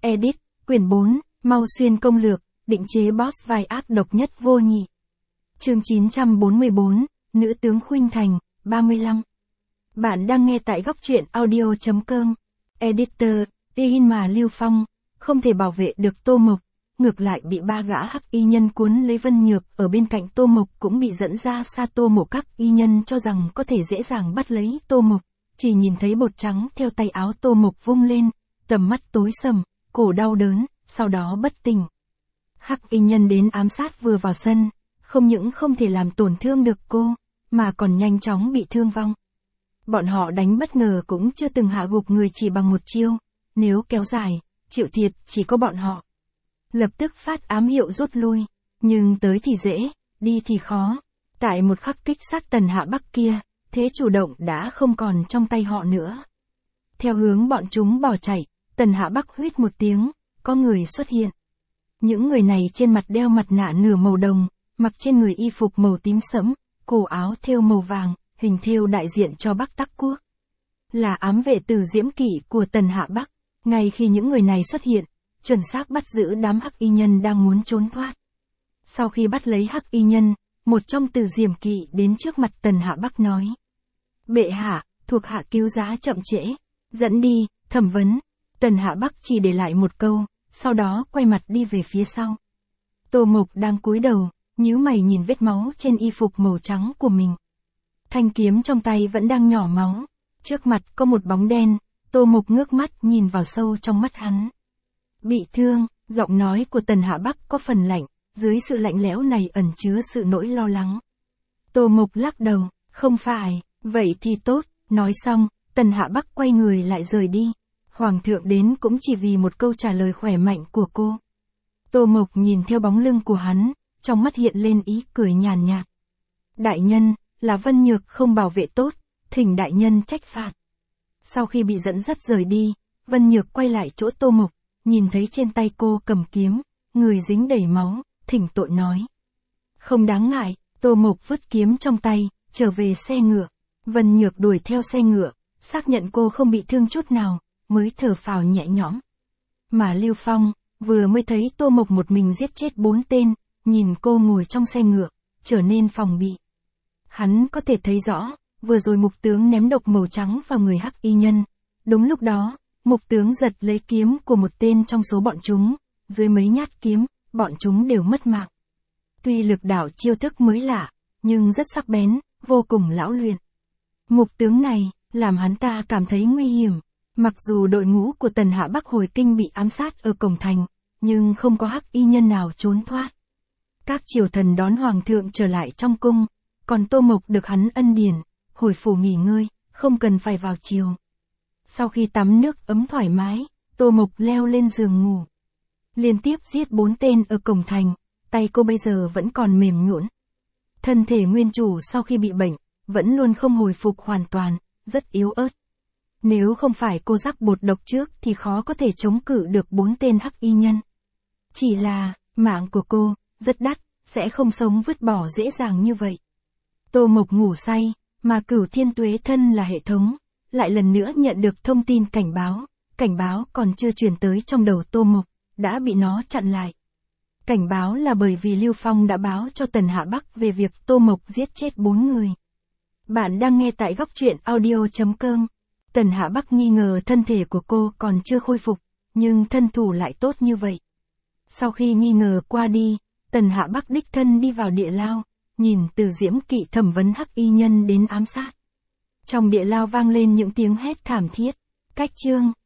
Edit, quyển 4, Mau Xuyên công lược, định chế boss vai ác độc nhất vô nhị. Chương 944, Nữ tướng Khuynh Thành, 35. Bạn đang nghe tại góc truyện audio.com. Editor, tin mà Lưu Phong, không thể bảo vệ được Tô Mộc, ngược lại bị ba gã hắc y nhân cuốn lấy Vân Nhược, ở bên cạnh Tô Mộc cũng bị dẫn ra xa. Tô Mộc các y nhân cho rằng có thể dễ dàng bắt lấy Tô Mộc, chỉ nhìn thấy bột trắng theo tay áo Tô Mộc vung lên, tầm mắt tối sầm, cổ đau đớn, sau đó bất tỉnh. Hắc y nhân đến ám sát vừa vào sân, không những không thể làm tổn thương được cô, mà còn nhanh chóng bị thương vong. Bọn họ đánh bất ngờ cũng chưa từng hạ gục người chỉ bằng một chiêu, nếu kéo dài, chịu thiệt chỉ có bọn họ. Lập tức phát ám hiệu rút lui, nhưng tới thì dễ, đi thì khó. Tại một khắc kích sát Tần Hạ Bắc kia, thế chủ động đã không còn trong tay họ nữa. Theo hướng bọn chúng bỏ chạy, Tần Hạ Bắc huýt một tiếng, có người xuất hiện. Những người này trên mặt đeo mặt nạ nửa màu đồng, mặc trên người y phục màu tím sẫm, cổ áo thêu màu vàng, hình thêu đại diện cho Bắc Tắc Quốc. Là ám vệ từ diễm kỵ của Tần Hạ Bắc. Ngay khi những người này xuất hiện, chuẩn xác bắt giữ đám hắc y nhân đang muốn trốn thoát. Sau khi bắt lấy hắc y nhân, một trong từ diễm kỵ đến trước mặt Tần Hạ Bắc nói: "Bệ hạ, thuộc hạ cứu giá chậm trễ, dẫn đi, thẩm vấn." Tần Hạ Bắc chỉ để lại một câu, sau đó quay mặt đi về phía sau. Tô Mộc đang cúi đầu, nhíu mày nhìn vết máu trên y phục màu trắng của mình. Thanh kiếm trong tay vẫn đang nhỏ máu, trước mặt có một bóng đen, Tô Mộc ngước mắt nhìn vào sâu trong mắt hắn. "Bị thương." Giọng nói của Tần Hạ Bắc có phần lạnh, dưới sự lạnh lẽo này ẩn chứa sự nỗi lo lắng. Tô Mộc lắc đầu: "Không phải." "Vậy thì tốt." Nói xong, Tần Hạ Bắc quay người lại rời đi. Hoàng thượng đến cũng chỉ vì một câu trả lời khỏe mạnh của cô. Tô Mộc nhìn theo bóng lưng của hắn, trong mắt hiện lên ý cười nhàn nhạt. "Đại nhân, là Vân Nhược không bảo vệ tốt, thỉnh đại nhân trách phạt." Sau khi bị dẫn dắt rời đi, Vân Nhược quay lại chỗ Tô Mộc, nhìn thấy trên tay cô cầm kiếm, người dính đầy máu, thỉnh tội nói: "Không đáng ngại." Tô Mộc vứt kiếm trong tay, trở về xe ngựa. Vân Nhược đuổi theo xe ngựa, xác nhận cô không bị thương chút nào, mới thở phào nhẹ nhõm. Mà Lưu Phong, vừa mới thấy Tô Mộc một mình giết chết 4 tên, nhìn cô ngồi trong xe ngựa, trở nên phòng bị. Hắn có thể thấy rõ, vừa rồi mục tướng ném độc màu trắng vào người hắc y nhân. Đúng lúc đó, mục tướng giật lấy kiếm của một tên trong số bọn chúng, dưới mấy nhát kiếm, bọn chúng đều mất mạng. Tuy lực đạo chiêu thức mới lạ, nhưng rất sắc bén, vô cùng lão luyện. Mục tướng này, làm hắn ta cảm thấy nguy hiểm. Mặc dù đội ngũ của Tần Hạ Bắc hồi kinh bị ám sát ở cổng thành, nhưng không có hắc y nhân nào trốn thoát. Các triều thần đón hoàng thượng trở lại trong cung, còn Tô Mộc được hắn ân điển, hồi phủ nghỉ ngơi, không cần phải vào triều. Sau khi tắm nước ấm thoải mái, Tô Mộc leo lên giường ngủ. Liên tiếp giết 4 tên ở cổng thành, tay cô bây giờ vẫn còn mềm nhũn. Thân thể nguyên chủ sau khi bị bệnh, vẫn luôn không hồi phục hoàn toàn, rất yếu ớt. Nếu không phải cô rắc bột độc trước thì khó có thể chống cự được 4 tên hắc y nhân. Chỉ là, mạng của cô, rất đắt, sẽ không sống vứt bỏ dễ dàng như vậy. Tô Mộc ngủ say, mà Cửu Thiên Tuế Thân là hệ thống, lại lần nữa nhận được thông tin cảnh báo còn chưa truyền tới trong đầu Tô Mộc, đã bị nó chặn lại. Cảnh báo là bởi vì Lưu Phong đã báo cho Tần Hạ Bắc về việc Tô Mộc giết chết 4 người. Bạn đang nghe tại góc truyện audio.com. Tần Hạ Bắc nghi ngờ thân thể của cô còn chưa khôi phục, nhưng thân thủ lại tốt như vậy. Sau khi nghi ngờ qua đi, Tần Hạ Bắc đích thân đi vào địa lao, nhìn từ diễm kỵ thẩm vấn hắc y nhân đến ám sát. Trong địa lao vang lên những tiếng hét thảm thiết. Cách chương